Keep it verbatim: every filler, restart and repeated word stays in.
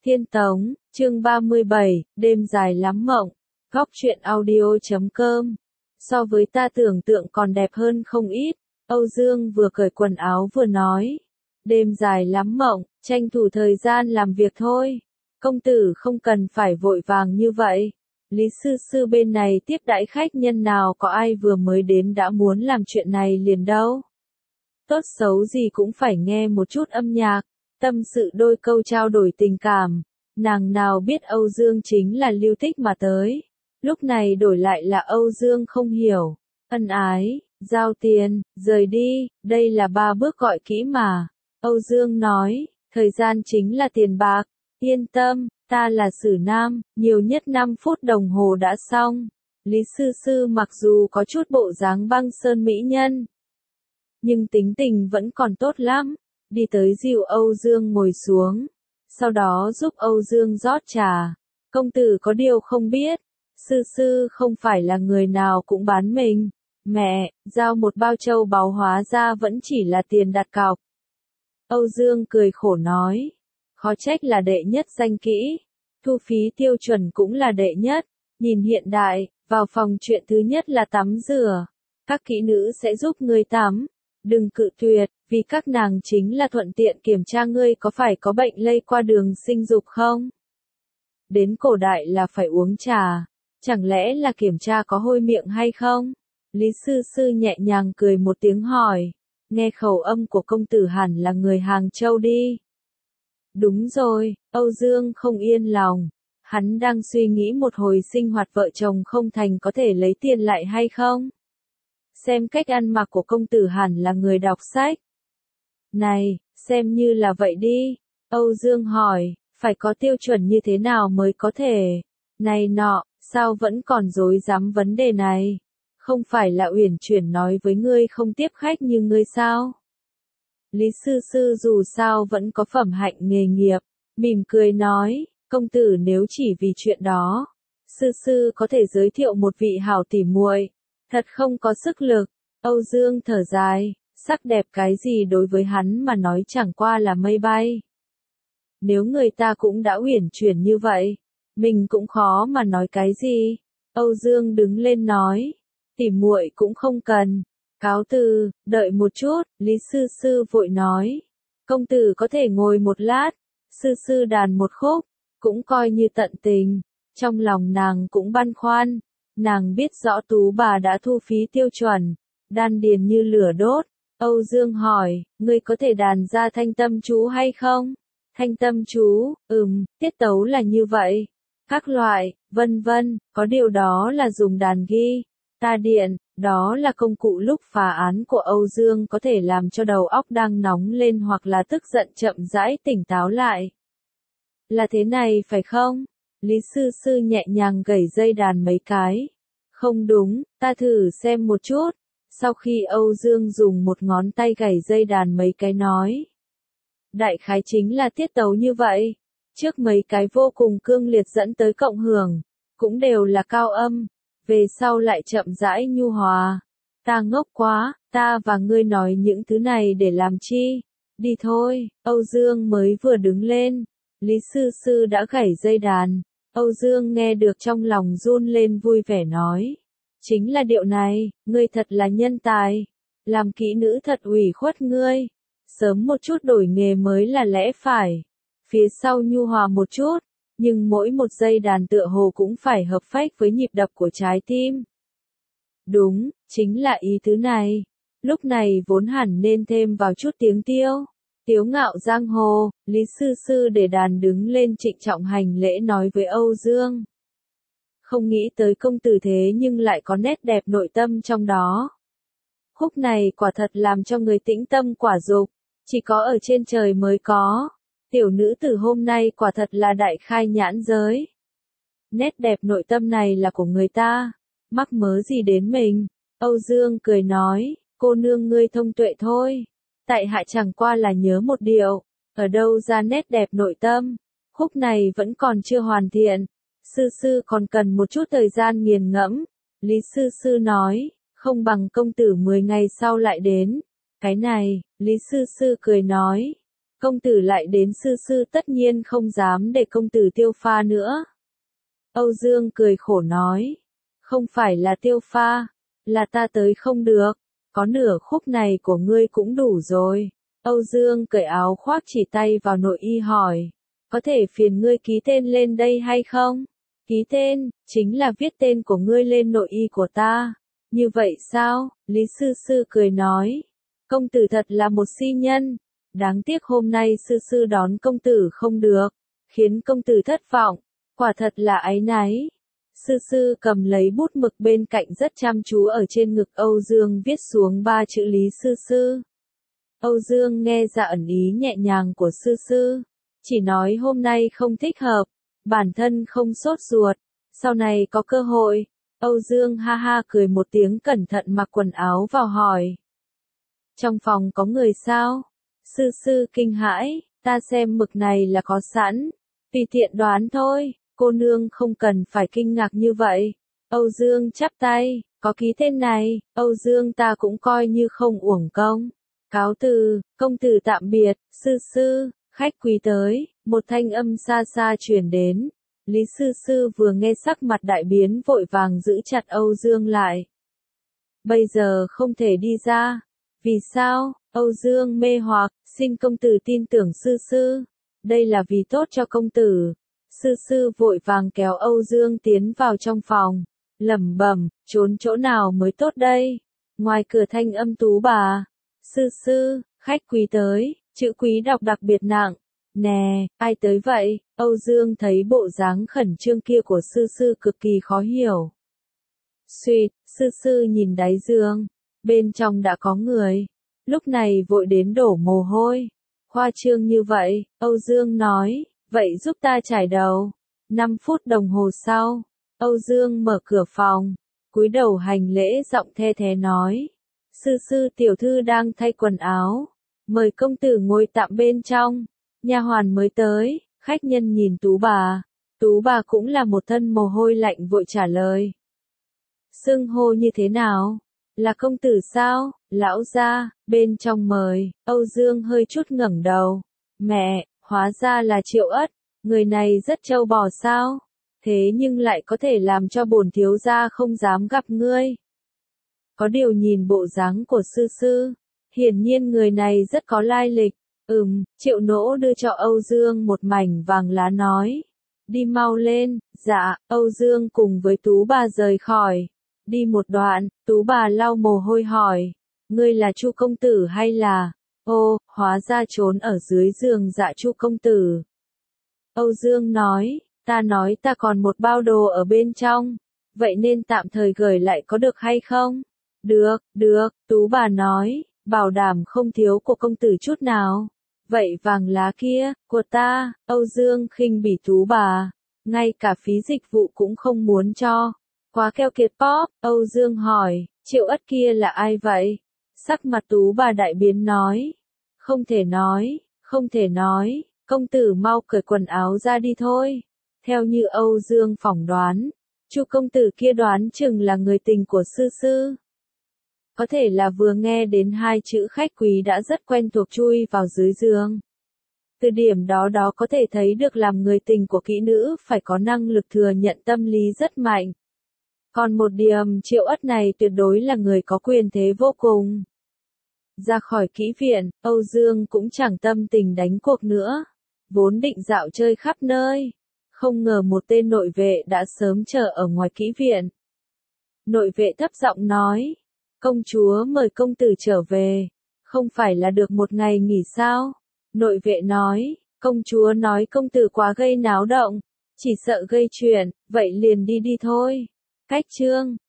Thiên Tống, chương ba mươi bảy, đêm dài lắm mộng. Góc truyện audio chấm com. So với ta tưởng tượng còn đẹp hơn không ít. Âu Dương vừa cởi quần áo vừa nói. Đêm dài lắm mộng, tranh thủ thời gian làm việc thôi. Công tử không cần phải vội vàng như vậy. Lý sư sư bên này tiếp đãi khách nhân nào có ai vừa mới đến đã muốn làm chuyện này liền đâu. Tốt xấu gì cũng phải nghe một chút âm nhạc, tâm sự đôi câu trao đổi tình cảm. Nàng nào biết Âu Dương chính là Lưu Tích mà tới. Lúc này đổi lại là Âu Dương không hiểu. Ân ái, giao tiền, rời đi, đây là ba bước gọi kỹ mà. Âu Dương nói, thời gian chính là tiền bạc. Yên tâm, ta là Sử Nam, nhiều nhất năm phút đồng hồ đã xong. Lý sư sư mặc dù có chút bộ dáng băng sơn mỹ nhân, nhưng tính tình vẫn còn tốt lắm. Đi tới dìu Âu Dương ngồi xuống, sau đó giúp Âu Dương rót trà. Công tử có điều không biết, sư sư không phải là người nào cũng bán mình. Mẹ, giao một bao châu báu hóa ra vẫn chỉ là tiền đặt cọc. Âu Dương cười khổ nói, khó trách là đệ nhất danh kỹ, thu phí tiêu chuẩn cũng là đệ nhất. Nhìn hiện đại, vào phòng chuyện thứ nhất là tắm rửa. Các kỹ nữ sẽ giúp ngươi tắm. Đừng cự tuyệt, vì các nàng chính là thuận tiện kiểm tra ngươi có phải có bệnh lây qua đường sinh dục không. Đến cổ đại là phải uống trà, chẳng lẽ là kiểm tra có hôi miệng hay không? Lý sư sư nhẹ nhàng cười một tiếng hỏi, nghe khẩu âm của công tử hẳn là người Hàng Châu đi. Đúng rồi, Âu Dương không yên lòng, hắn đang suy nghĩ một hồi sinh hoạt vợ chồng không thành có thể lấy tiền lại hay không. Xem cách ăn mặc của công tử hẳn là người đọc sách. Này, xem như là vậy đi. Âu Dương hỏi, phải có tiêu chuẩn như thế nào mới có thể. Này nọ, sao vẫn còn dối dám vấn đề này? Không phải là Uyển Chuyển nói với ngươi không tiếp khách như ngươi sao? Lý sư sư dù sao vẫn có phẩm hạnh nghề nghiệp, mỉm cười nói, công tử nếu chỉ vì chuyện đó, sư sư có thể giới thiệu một vị hảo tỉ muội. Thật không có sức lực. Âu Dương thở dài, sắc đẹp cái gì đối với hắn mà nói chẳng qua là mây bay. Nếu người ta cũng đã uyển chuyển như vậy, mình cũng khó mà nói cái gì. Âu Dương đứng lên nói, tỉ muội cũng không cần. Cáo từ, đợi một chút, Lý sư sư vội nói. Công tử có thể ngồi một lát, sư sư đàn một khúc, cũng coi như tận tình. Trong lòng nàng cũng băn khoăn. Nàng biết rõ tú bà đã thu phí tiêu chuẩn, đan điền như lửa đốt. Âu Dương hỏi, ngươi có thể đàn ra thanh tâm chú hay không? Thanh tâm chú, ừm, tiết tấu là như vậy. Các loại, vân vân, có điều đó là dùng đàn ghi. Ta điện, đó là công cụ lúc phá án của Âu Dương có thể làm cho đầu óc đang nóng lên hoặc là tức giận chậm rãi tỉnh táo lại. Là thế này phải không? Lý sư sư nhẹ nhàng gảy dây đàn mấy cái. Không đúng, ta thử xem một chút. Sau khi Âu Dương dùng một ngón tay gảy dây đàn mấy cái nói. Đại khái chính là tiết tấu như vậy. Trước mấy cái vô cùng cương liệt dẫn tới cộng hưởng, cũng đều là cao âm. Về sau lại chậm rãi nhu hòa. Ta ngốc quá, ta và ngươi nói những thứ này để làm chi? Đi thôi, Âu Dương mới vừa đứng lên. Lý sư sư đã gảy dây đàn. Âu Dương nghe được trong lòng run lên vui vẻ nói. Chính là điệu này, ngươi thật là nhân tài. Làm kỹ nữ thật ủy khuất ngươi. Sớm một chút đổi nghề mới là lẽ phải. Phía sau nhu hòa một chút, nhưng mỗi một dây đàn tựa hồ cũng phải hợp phách với nhịp đập của trái tim. Đúng, chính là ý tứ này. Lúc này vốn hẳn nên thêm vào chút tiếng tiêu. Tiếu ngạo giang hồ, Lý sư sư để đàn đứng lên trịnh trọng hành lễ nói với Âu Dương. Không nghĩ tới công tử thế nhưng lại có nét đẹp nội tâm trong đó. Khúc này quả thật làm cho người tĩnh tâm quả dục, chỉ có ở trên trời mới có. Tiểu nữ tử hôm nay quả thật là đại khai nhãn giới. Nét đẹp nội tâm này là của người ta, mắc mớ gì đến mình. Âu Dương cười nói, cô nương ngươi thông tuệ thôi. Tại hạ chẳng qua là nhớ một điều, ở đâu ra nét đẹp nội tâm, khúc này vẫn còn chưa hoàn thiện, sư sư còn cần một chút thời gian nghiền ngẫm. Lý sư sư nói, không bằng công tử mười ngày sau lại đến. Cái này, Lý sư sư cười nói, công tử lại đến sư sư tất nhiên không dám để công tử tiêu pha nữa. Âu Dương cười khổ nói, không phải là tiêu pha, là ta tới không được, có nửa khúc này của ngươi cũng đủ rồi. Âu Dương cởi áo khoác chỉ tay vào nội y hỏi, có thể phiền ngươi ký tên lên đây hay không? Ký tên, chính là viết tên của ngươi lên nội y của ta. Như vậy sao? Lý sư sư cười nói, công tử thật là một si nhân, đáng tiếc hôm nay sư sư đón công tử không được, khiến công tử thất vọng, quả thật là áy náy. Sư sư cầm lấy bút mực bên cạnh rất chăm chú ở trên ngực Âu Dương viết xuống ba chữ Lý sư sư. Âu Dương nghe ra ẩn ý nhẹ nhàng của sư sư, chỉ nói hôm nay không thích hợp, bản thân không sốt ruột, sau này có cơ hội. Âu Dương ha ha cười một tiếng cẩn thận mặc quần áo vào hỏi, trong phòng có người sao? Sư sư kinh hãi, ta xem mực này là có sẵn, tùy tiện đoán thôi, cô nương không cần phải kinh ngạc như vậy. Âu Dương chắp tay, có ký tên này, Âu Dương ta cũng coi như không uổng công. Cáo từ, công tử tạm biệt, sư sư, khách quý tới, một thanh âm xa xa truyền đến. Lý sư sư vừa nghe sắc mặt đại biến vội vàng giữ chặt Âu Dương lại. Bây giờ không thể đi ra. Vì sao? Âu Dương mê hoặc, xin công tử tin tưởng sư sư. Đây là vì tốt cho công tử. Sư sư vội vàng kéo Âu Dương tiến vào trong phòng. Lẩm bẩm, trốn chỗ nào mới tốt đây? Ngoài cửa thanh âm tú bà. Sư sư, khách quý tới, chữ quý đọc đặc biệt nặng. Nè, ai tới vậy? Âu Dương thấy bộ dáng khẩn trương kia của sư sư cực kỳ khó hiểu. Xuyệt, sư sư nhìn đáy giường, bên trong đã có người. Lúc này vội đến đổ mồ hôi. Khoa trương như vậy, Âu Dương nói, vậy giúp ta trải đầu. năm phút đồng hồ sau, Âu Dương mở cửa phòng, cúi đầu hành lễ giọng the thé nói. Sư sư tiểu thư đang thay quần áo, mời công tử ngồi tạm bên trong. Nha hoàn mới tới, khách nhân nhìn tú bà. Tú bà cũng là một thân mồ hôi lạnh vội trả lời. Xưng hô như thế nào? Là công tử sao? Lão gia, bên trong mời. Âu Dương hơi chút ngẩng đầu. Mẹ, hóa ra là Triệu Ất, người này rất trâu bò sao? Thế nhưng lại có thể làm cho bổn thiếu gia không dám gặp ngươi. Có điều nhìn bộ dáng của sư sư, hiển nhiên người này rất có lai lịch. Ừm, Triệu Nỗ đưa cho Âu Dương một mảnh vàng lá nói. Đi mau lên, dạ, Âu Dương cùng với tú bà rời khỏi. Đi một đoạn, tú bà lau mồ hôi hỏi. Ngươi là Chu công tử hay là? Ô, hóa ra trốn ở dưới giường dạ Chu công tử. Âu Dương nói, ta nói ta còn một bao đồ ở bên trong. Vậy nên tạm thời gửi lại có được hay không? Được, được, tú bà nói, bảo đảm không thiếu của công tử chút nào. Vậy vàng lá kia, của ta, Âu Dương khinh bỉ tú bà, ngay cả phí dịch vụ cũng không muốn cho. Quá keo kiệt pop, Âu Dương hỏi, Triệu Ất kia là ai vậy? Sắc mặt tú bà đại biến nói. Không thể nói, không thể nói, công tử mau cởi quần áo ra đi thôi. Theo như Âu Dương phỏng đoán, Chu công tử kia đoán chừng là người tình của sư sư. Có thể là vừa nghe đến hai chữ khách quý đã rất quen thuộc chui vào dưới giường. Từ điểm đó đó có thể thấy được làm người tình của kỹ nữ phải có năng lực thừa nhận tâm lý rất mạnh. Còn một điểm Triệu Ất này tuyệt đối là người có quyền thế vô cùng. Ra khỏi kỹ viện, Âu Dương cũng chẳng tâm tình đánh cuộc nữa. Vốn định dạo chơi khắp nơi. Không ngờ một tên nội vệ đã sớm chờ ở ngoài kỹ viện. Nội vệ thấp giọng nói. Công chúa mời công tử trở về. Không phải là được một ngày nghỉ sao? Nội vệ nói. Công chúa nói công tử quá gây náo động. Chỉ sợ gây chuyện, vậy liền đi đi thôi. Cách chương